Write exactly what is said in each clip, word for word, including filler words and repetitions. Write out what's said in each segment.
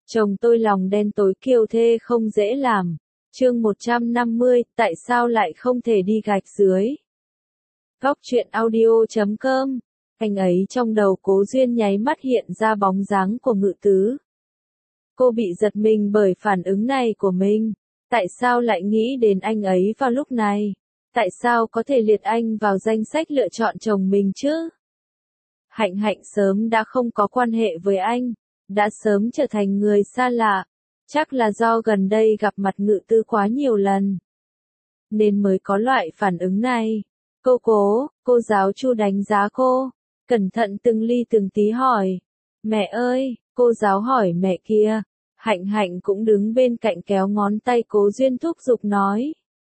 Chồng tôi lòng đen tối kiêu thê không dễ làm. Chương một trăm năm mươi, tại sao lại không thể đi gạch dưới? Góc truyện audio chấm com. Anh ấy trong đầu Cố Duyên nháy mắt hiện ra bóng dáng của Ngự Tứ. Cô bị giật mình bởi phản ứng này của mình. Tại sao lại nghĩ đến anh ấy vào lúc này? Tại sao có thể liệt anh vào danh sách lựa chọn chồng mình chứ? Hạnh Hạnh sớm đã không có quan hệ với anh, đã sớm trở thành người xa lạ. Chắc là do gần đây gặp mặt Ngự Tứ quá nhiều lần, nên mới có loại phản ứng này. Cô Cố, cô giáo Chu đánh giá cô, cẩn thận từng ly từng tí hỏi. Mẹ ơi, cô giáo hỏi mẹ kia. Hạnh Hạnh cũng đứng bên cạnh kéo ngón tay Cố Duyên thúc giục nói.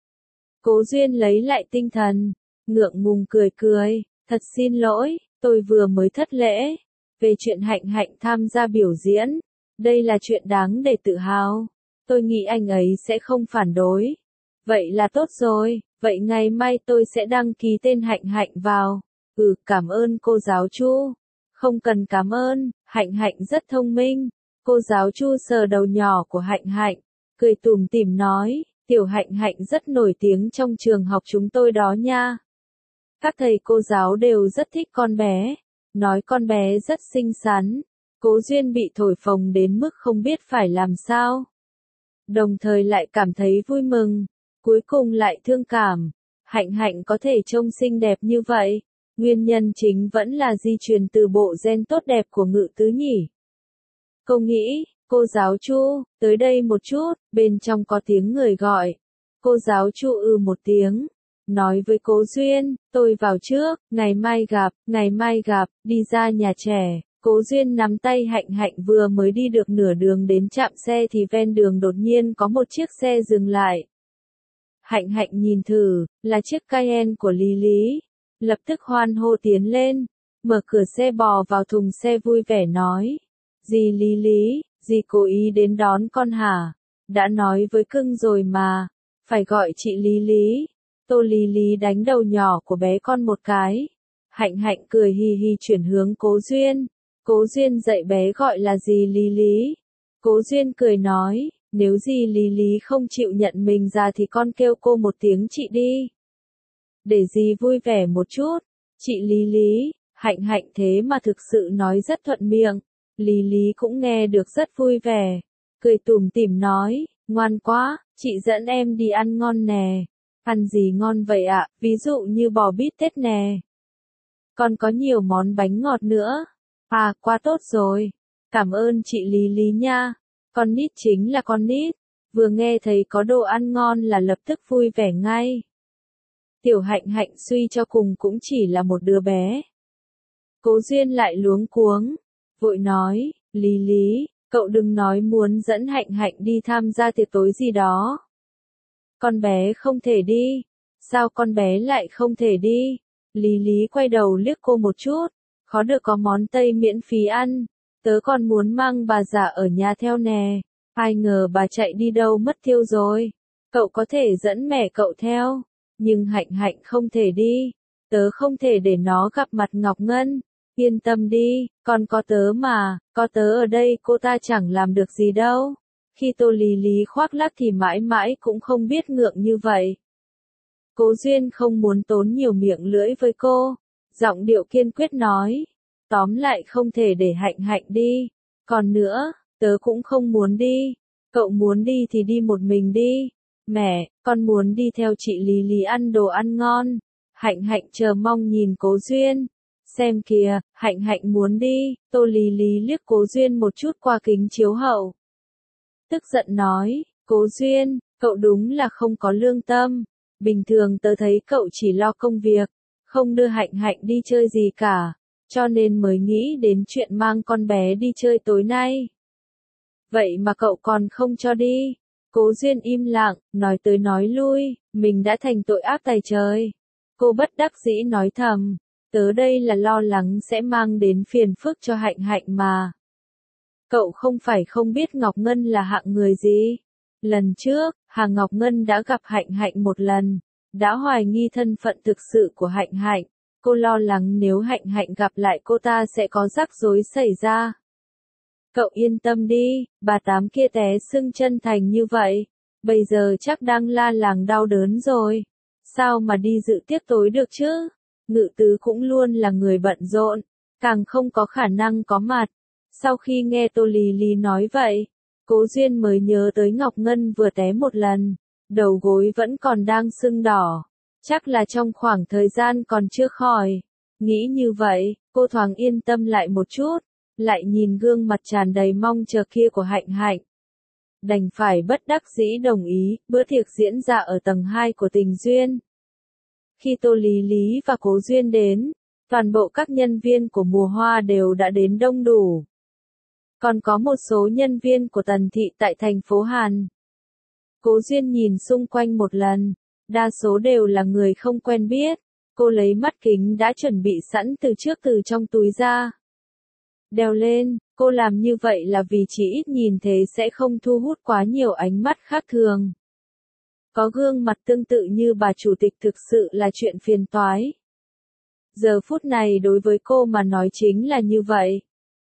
Cố Duyên lấy lại tinh thần, ngượng ngùng cười cười, thật xin lỗi, tôi vừa mới thất lễ. Về chuyện Hạnh Hạnh tham gia biểu diễn, đây là chuyện đáng để tự hào. Tôi nghĩ anh ấy sẽ không phản đối. Vậy là tốt rồi, vậy ngày mai tôi sẽ đăng ký tên Hạnh Hạnh vào. Ừ, cảm ơn cô giáo Chu. Không cần cảm ơn, Hạnh Hạnh rất thông minh. Cô giáo Chu sờ đầu nhỏ của Hạnh Hạnh, cười tủm tỉm nói, tiểu Hạnh Hạnh rất nổi tiếng trong trường học chúng tôi đó nha. Các thầy cô giáo đều rất thích con bé, nói con bé rất xinh xắn. Cố Duyên bị thổi phồng đến mức không biết phải làm sao. Đồng thời lại cảm thấy vui mừng, cuối cùng lại thương cảm. Hạnh Hạnh có thể trông xinh đẹp như vậy, nguyên nhân chính vẫn là di truyền từ bộ gen tốt đẹp của Ngự Tứ nhỉ. Cô nghĩ, cô giáo Chu, tới đây một chút, bên trong có tiếng người gọi. Cô giáo Chu ư một tiếng, nói với Cố Duyên, tôi vào trước, ngày mai gặp, ngày mai gặp, đi ra nhà trẻ. Cố Duyên nắm tay Hạnh Hạnh vừa mới đi được nửa đường đến trạm xe thì ven đường đột nhiên có một chiếc xe dừng lại. Hạnh Hạnh nhìn thử, là chiếc Cayenne của Lý Lý. Lập tức hoan hô tiến lên, mở cửa xe bò vào thùng xe vui vẻ nói. Dì Lý Lý, dì cố ý đến đón con hả? Đã nói với cưng rồi mà, phải gọi chị Lý Lý. Tô Lý Lý đánh đầu nhỏ của bé con một cái. Hạnh Hạnh cười hì hì chuyển hướng Cố Duyên. Cố Duyên dạy bé gọi là dì Lý Lý. Cố Duyên cười nói, nếu dì Lý Lý không chịu nhận mình ra thì con kêu cô một tiếng chị đi. Để dì vui vẻ một chút. Chị Lý Lý, Hạnh Hạnh thế mà thực sự nói rất thuận miệng. Lý Lý cũng nghe được rất vui vẻ, cười tủm tỉm nói, ngoan quá, chị dẫn em đi ăn ngon nè. Ăn gì ngon vậy ạ, ví dụ như bò bít tết nè. Còn có nhiều món bánh ngọt nữa. À, quá tốt rồi. Cảm ơn chị Lý Lý nha. Con nít chính là con nít. Vừa nghe thấy có đồ ăn ngon là lập tức vui vẻ ngay. Tiểu Hạnh Hạnh suy cho cùng cũng chỉ là một đứa bé. Cố Duyên lại luống cuống, vội nói, Lý Lý, cậu đừng nói muốn dẫn Hạnh Hạnh đi tham gia tiệc tối gì đó. Con bé không thể đi. Sao con bé lại không thể đi? Lý Lý quay đầu liếc cô một chút. Khó được có món Tây miễn phí ăn. Tớ còn muốn mang bà già ở nhà theo nè. Ai ngờ bà chạy đi đâu mất tiêu rồi. Cậu có thể dẫn mẹ cậu theo. Nhưng Hạnh Hạnh không thể đi. Tớ không thể để nó gặp mặt Ngọc Ngân. Yên tâm đi, còn có tớ mà, có tớ ở đây cô ta chẳng làm được gì đâu. Khi Tô Lý Lý khoác lác thì mãi mãi cũng không biết ngượng như vậy. Cố Duyên không muốn tốn nhiều miệng lưỡi với cô, giọng điệu kiên quyết nói. Tóm lại không thể để Hạnh Hạnh đi. Còn nữa, tớ cũng không muốn đi. Cậu muốn đi thì đi một mình đi. Mẹ, con muốn đi theo chị Lý Lý ăn đồ ăn ngon. Hạnh Hạnh chờ mong nhìn Cố Duyên. Xem kìa, Hạnh Hạnh muốn đi. Tô Lý Lý liếc Cố Duyên một chút qua kính chiếu hậu. Tức giận nói, Cố Duyên, cậu đúng là không có lương tâm. Bình thường tớ thấy cậu chỉ lo công việc, không đưa Hạnh Hạnh đi chơi gì cả, cho nên mới nghĩ đến chuyện mang con bé đi chơi tối nay. Vậy mà cậu còn không cho đi. Cố Duyên im lặng, nói tới nói lui, mình đã thành tội ác tày trời. Cô bất đắc dĩ nói thầm. Tớ đây là lo lắng sẽ mang đến phiền phức cho Hạnh Hạnh mà. Cậu không phải không biết Ngọc Ngân là hạng người gì. Lần trước, Hà Ngọc Ngân đã gặp Hạnh Hạnh một lần, đã hoài nghi thân phận thực sự của Hạnh Hạnh. Cô lo lắng nếu Hạnh Hạnh gặp lại cô ta sẽ có rắc rối xảy ra. Cậu yên tâm đi, bà Tám kia té sưng chân thành như vậy, bây giờ chắc đang la làng đau đớn rồi. Sao mà đi dự tiệc tối được chứ? Ngự tứ cũng luôn là người bận rộn, càng không có khả năng có mặt. Sau khi nghe Tô Lý Lý nói vậy, Cố Duyên mới nhớ tới Ngọc Ngân vừa té một lần, đầu gối vẫn còn đang sưng đỏ. Chắc là trong khoảng thời gian còn chưa khỏi. Nghĩ như vậy, cô thoáng yên tâm lại một chút, lại nhìn gương mặt tràn đầy mong chờ kia của Hạnh Hạnh. Đành phải bất đắc dĩ đồng ý, bữa tiệc diễn ra ở tầng hai của Tình Duyên. Khi Tô Lý Lý và Cố Duyên đến, toàn bộ các nhân viên của Mùa Hoa đều đã đến đông đủ. Còn có một số nhân viên của Tần Thị tại thành phố Hàn. Cố Duyên nhìn xung quanh một lần, đa số đều là người không quen biết. Cô lấy mắt kính đã chuẩn bị sẵn từ trước từ trong túi ra. Đeo lên, cô làm như vậy là vì chỉ ít nhìn thế sẽ không thu hút quá nhiều ánh mắt khác thường. Có gương mặt tương tự như bà chủ tịch thực sự là chuyện phiền toái. Giờ phút này đối với cô mà nói chính là như vậy.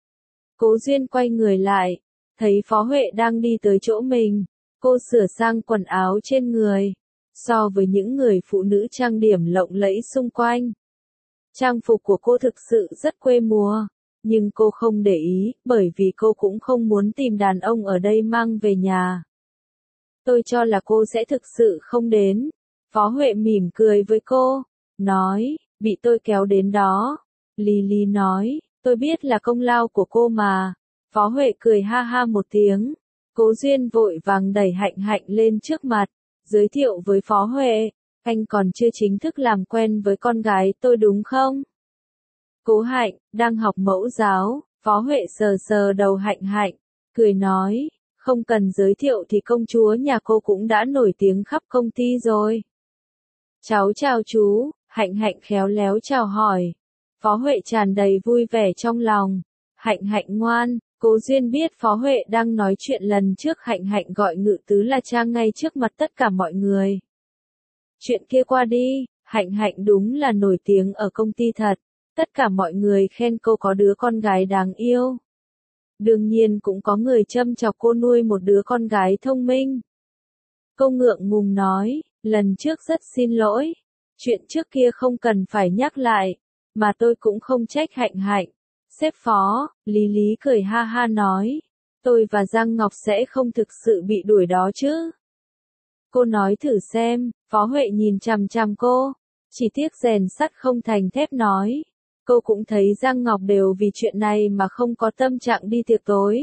Cố Duyên quay người lại, thấy Phó Huệ đang đi tới chỗ mình, cô sửa sang quần áo trên người. So với những người phụ nữ trang điểm lộng lẫy xung quanh, trang phục của cô thực sự rất quê mùa, nhưng cô không để ý, bởi vì cô cũng không muốn tìm đàn ông ở đây mang về nhà. Tôi cho là cô sẽ thực sự không đến. Phó Huệ mỉm cười với cô, nói, bị tôi kéo đến đó. Lý Lý nói, tôi biết là công lao của cô mà. Phó Huệ cười ha ha một tiếng. Cố Duyên vội vàng đẩy Hạnh Hạnh lên trước mặt, giới thiệu với Phó Huệ, anh còn chưa chính thức làm quen với con gái tôi đúng không? Cố Hạnh, đang học mẫu giáo. Phó Huệ sờ sờ đầu Hạnh Hạnh, cười nói, không cần giới thiệu thì công chúa nhà cô cũng đã nổi tiếng khắp công ty rồi. Cháu chào chú. Hạnh Hạnh khéo léo chào hỏi. Phó Huệ tràn đầy vui vẻ trong lòng. Hạnh Hạnh ngoan. Cố Duyên biết Phó Huệ đang nói chuyện lần trước Hạnh Hạnh gọi Ngự Tứ là cha ngay trước mặt tất cả mọi người. Chuyện kia qua đi, Hạnh Hạnh đúng là nổi tiếng ở công ty thật. Tất cả mọi người khen cô có đứa con gái đáng yêu. Đương nhiên cũng có người châm chọc cô nuôi một đứa con gái thông minh. Cô ngượng ngùng nói, lần trước rất xin lỗi. Chuyện trước kia không cần phải nhắc lại, mà tôi cũng không trách Hạnh Hạnh. Sếp Phó, Lý Lý cười ha ha nói, tôi và Giang Ngọc sẽ không thực sự bị đuổi đó chứ. Cô nói thử xem. Phó Huệ nhìn chằm chằm cô, chỉ tiếc rèn sắt không thành thép nói. Cô cũng thấy Giang Ngọc đều vì chuyện này mà không có tâm trạng đi tiệc tối.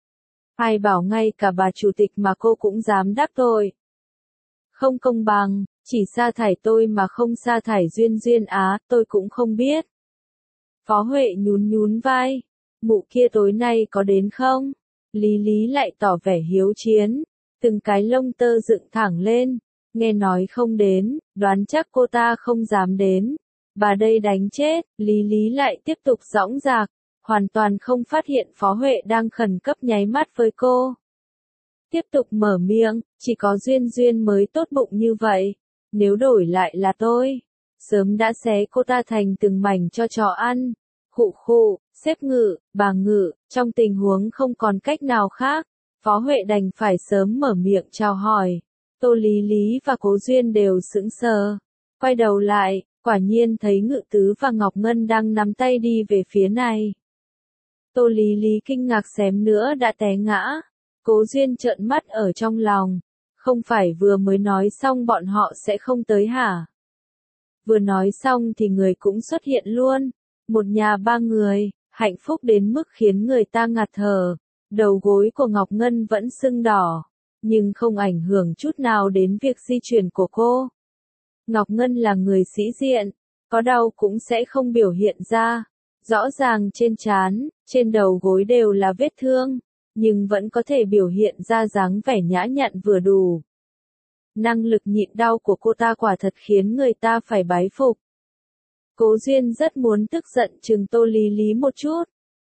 Ai bảo ngay cả bà chủ tịch mà cô cũng dám đắc tội. Không công bằng, chỉ sa thải tôi mà không sa thải Duyên Duyên á, tôi cũng không biết. Phó Huệ nhún nhún vai, mụ kia tối nay có đến không? Lý Lý lại tỏ vẻ hiếu chiến, từng cái lông tơ dựng thẳng lên, nghe nói không đến, đoán chắc cô ta không dám đến. Bà đây đánh chết. Lý Lý lại tiếp tục dõng dạc, hoàn toàn không phát hiện Phó Huệ đang khẩn cấp nháy mắt với cô. Tiếp tục mở miệng, chỉ có Duyên Duyên mới tốt bụng như vậy, nếu đổi lại là tôi, sớm đã xé cô ta thành từng mảnh cho chó ăn. Khụ khụ, sếp Ngự, bà Ngự, trong tình huống không còn cách nào khác, Phó Huệ đành phải sớm mở miệng chào hỏi. Tô Lý Lý và Cố Duyên đều sững sờ, quay đầu lại, quả nhiên thấy Ngự Tứ và Ngọc Ngân đang nắm tay đi về phía này. Tô Lý Lý kinh ngạc xém nữa đã té ngã. Cố Duyên trợn mắt ở trong lòng, không phải vừa mới nói xong bọn họ sẽ không tới hả? Vừa nói xong thì người cũng xuất hiện luôn. Một nhà ba người, hạnh phúc đến mức khiến người ta ngạt thở. Đầu gối của Ngọc Ngân vẫn sưng đỏ, nhưng không ảnh hưởng chút nào đến việc di chuyển của cô. Ngọc Ngân là người sĩ diện, có đau cũng sẽ không biểu hiện ra. Rõ ràng trên trán, trên đầu gối đều là vết thương, nhưng vẫn có thể biểu hiện ra dáng vẻ nhã nhặn vừa đủ. Năng lực nhịn đau của cô ta quả thật khiến người ta phải bái phục. Cố Duyên rất muốn tức giận chừng Tô Lý Lý một chút,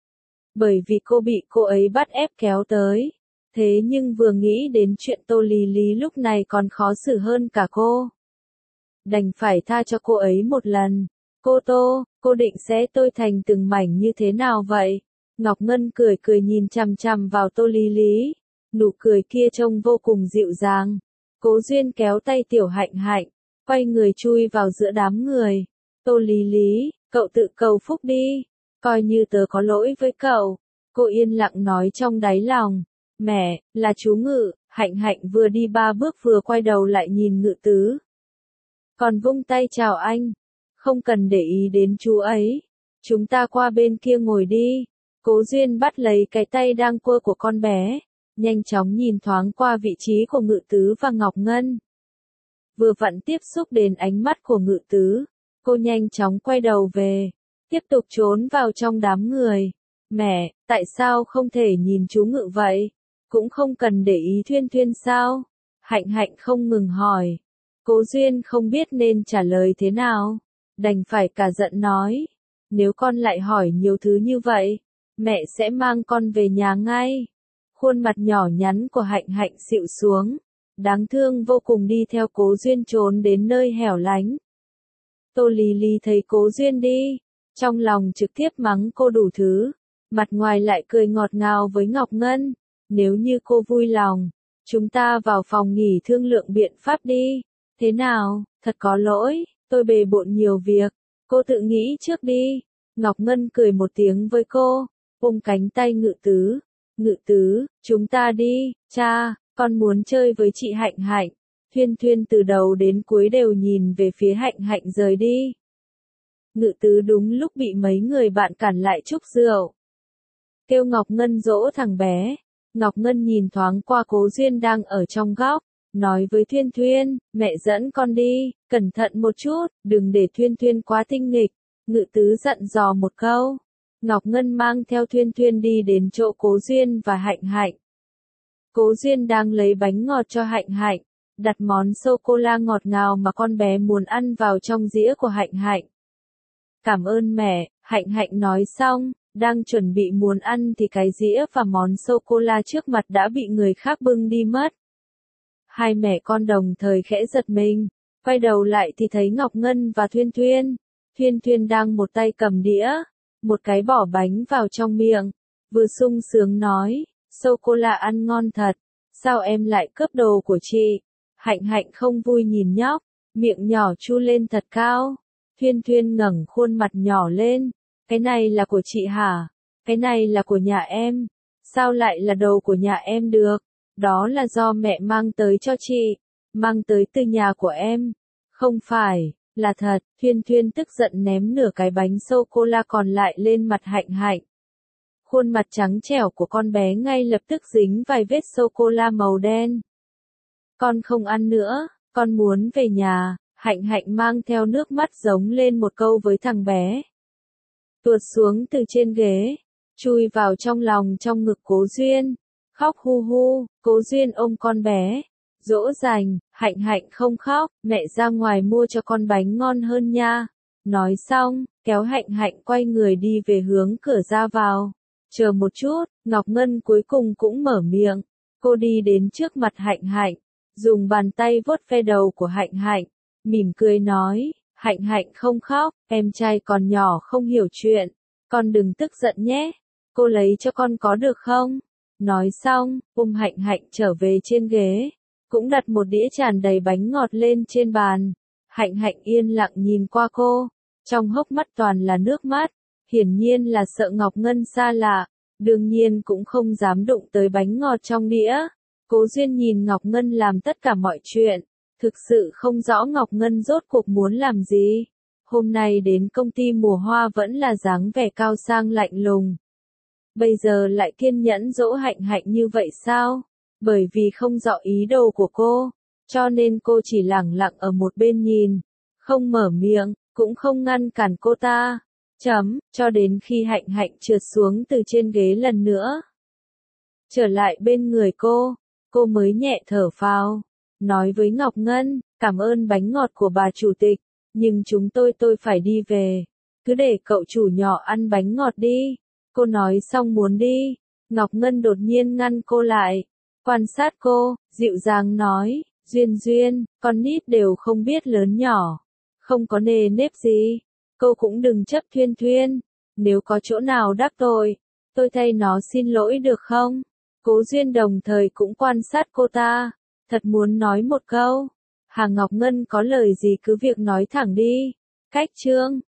bởi vì cô bị cô ấy bắt ép kéo tới. Thế nhưng vừa nghĩ đến chuyện Tô Lý Lý lúc này còn khó xử hơn cả cô, đành phải tha cho cô ấy một lần. Cô Tô, cô định xé tôi thành từng mảnh như thế nào vậy? Ngọc Ngân cười cười nhìn chằm chằm vào Tô Lý Lý, nụ cười kia trông vô cùng dịu dàng. Cố Duyên kéo tay Tiểu Hạnh Hạnh, quay người chui vào giữa đám người. Tô Lý Lý, cậu tự cầu phúc đi, coi như tớ có lỗi với cậu. Cô yên lặng nói trong đáy lòng. Mẹ, là chú Ngự. Hạnh Hạnh vừa đi ba bước vừa quay đầu lại nhìn Ngự Tứ. Còn vung tay chào anh. Không cần để ý đến chú ấy. Chúng ta qua bên kia ngồi đi. Cố Duyên bắt lấy cái tay đang quơ của con bé, nhanh chóng nhìn thoáng qua vị trí của Ngự Tứ và Ngọc Ngân. Vừa vặn tiếp xúc đến ánh mắt của Ngự Tứ, cô nhanh chóng quay đầu về, tiếp tục trốn vào trong đám người. Mẹ, tại sao không thể nhìn chú Ngự vậy? Cũng không cần để ý Thuyên Thuyên sao? Hạnh Hạnh không ngừng hỏi. Cố Duyên không biết nên trả lời thế nào, đành phải cả giận nói. Nếu con lại hỏi nhiều thứ như vậy, mẹ sẽ mang con về nhà ngay. Khuôn mặt nhỏ nhắn của Hạnh Hạnh xịu xuống, đáng thương vô cùng đi theo Cố Duyên trốn đến nơi hẻo lánh. Tô Lý Lý thấy Cố Duyên đi, trong lòng trực tiếp mắng cô đủ thứ, mặt ngoài lại cười ngọt ngào với Ngọc Ngân. Nếu như cô vui lòng, chúng ta vào phòng nghỉ thương lượng biện pháp đi. Thế nào, thật có lỗi, tôi bề bộn nhiều việc, cô tự nghĩ trước đi. Ngọc Ngân cười một tiếng với cô, ôm cánh tay Ngự Tứ. Ngự Tứ, chúng ta đi, cha, con muốn chơi với chị Hạnh Hạnh. Thuyên Thuyên từ đầu đến cuối đều nhìn về phía Hạnh Hạnh rời đi. Ngự Tứ đúng lúc bị mấy người bạn cản lại chúc rượu. Kêu Ngọc Ngân dỗ thằng bé. Ngọc Ngân nhìn thoáng qua Cố Duyên đang ở trong góc, nói với Thuyên Thuyên, mẹ dẫn con đi, cẩn thận một chút, đừng để Thuyên Thuyên quá tinh nghịch. Ngự Tứ dặn dò một câu. Ngọc Ngân mang theo Thuyên Thuyên đi đến chỗ Cố Duyên và Hạnh Hạnh. Cố Duyên đang lấy bánh ngọt cho Hạnh Hạnh, đặt món sô-cô-la ngọt ngào mà con bé muốn ăn vào trong dĩa của Hạnh Hạnh. Cảm ơn mẹ, Hạnh Hạnh nói xong, đang chuẩn bị muốn ăn thì cái dĩa và món sô-cô-la trước mặt đã bị người khác bưng đi mất. Hai mẹ con đồng thời khẽ giật mình, quay đầu lại thì thấy Ngọc Ngân và Thuyên Thuyên. Thuyên Thuyên đang một tay cầm đĩa, một cái bỏ bánh vào trong miệng, vừa sung sướng nói, sô-cô-la ăn ngon thật, sao em lại cướp đồ của chị? Hạnh Hạnh không vui nhìn nhóc, miệng nhỏ chu lên thật cao. Thuyên Thuyên ngẩng khuôn mặt nhỏ lên, cái này là của chị hả? Cái này là của nhà em, sao lại là đồ của nhà em được? Đó là do mẹ mang tới cho chị, mang tới từ nhà của em. Không phải, là thật. Thuyên Thuyên tức giận ném nửa cái bánh sô-cô-la còn lại lên mặt Hạnh Hạnh. Khuôn mặt trắng trẻo của con bé ngay lập tức dính vài vết sô-cô-la màu đen. Con không ăn nữa, con muốn về nhà. Hạnh Hạnh mang theo nước mắt giống lên một câu với thằng bé. Tuột xuống từ trên ghế, chui vào trong lòng trong ngực Cố Duyên, khóc hu hu. Cố Duyên ôm con bé, dỗ dành. Hạnh Hạnh không khóc, mẹ ra ngoài mua cho con bánh ngon hơn nha. Nói xong, kéo Hạnh Hạnh quay người đi về hướng cửa ra vào. Chờ một chút, Ngọc Ngân cuối cùng cũng mở miệng. Cô đi đến trước mặt Hạnh Hạnh, dùng bàn tay vuốt ve đầu của Hạnh Hạnh, mỉm cười nói, Hạnh Hạnh không khóc, em trai còn nhỏ không hiểu chuyện, con đừng tức giận nhé, cô lấy cho con có được không? Nói xong, ôm Hạnh Hạnh trở về trên ghế, cũng đặt một đĩa tràn đầy bánh ngọt lên trên bàn. Hạnh Hạnh yên lặng nhìn qua cô, trong hốc mắt toàn là nước mắt, hiển nhiên là sợ Ngọc Ngân xa lạ, đương nhiên cũng không dám đụng tới bánh ngọt trong đĩa. Cố Duyên nhìn Ngọc Ngân làm tất cả mọi chuyện, thực sự không rõ Ngọc Ngân rốt cuộc muốn làm gì. Hôm nay đến công ty Mùa Hoa vẫn là dáng vẻ cao sang lạnh lùng. Bây giờ lại kiên nhẫn dỗ Hạnh Hạnh như vậy sao? Bởi vì không rõ ý đồ của cô, cho nên cô chỉ lẳng lặng ở một bên nhìn, không mở miệng, cũng không ngăn cản cô ta. Chấm, cho đến khi Hạnh Hạnh trượt xuống từ trên ghế lần nữa. Trở lại bên người cô, cô mới nhẹ thở phào, nói với Ngọc Ngân, cảm ơn bánh ngọt của bà chủ tịch, nhưng chúng tôi tôi phải đi về, cứ để cậu chủ nhỏ ăn bánh ngọt đi. Cô nói xong muốn đi, Ngọc Ngân đột nhiên ngăn cô lại, quan sát cô, dịu dàng nói, Duyên Duyên, con nít đều không biết lớn nhỏ, không có nề nếp gì, cô cũng đừng chấp Thuyên Thuyên, nếu có chỗ nào đắc tội, Tôi thay nó xin lỗi được không? Cố Duyên đồng thời cũng quan sát cô ta. Thật muốn nói một câu. Hà Ngọc Ngân có lời gì cứ việc nói thẳng đi. Cách chương.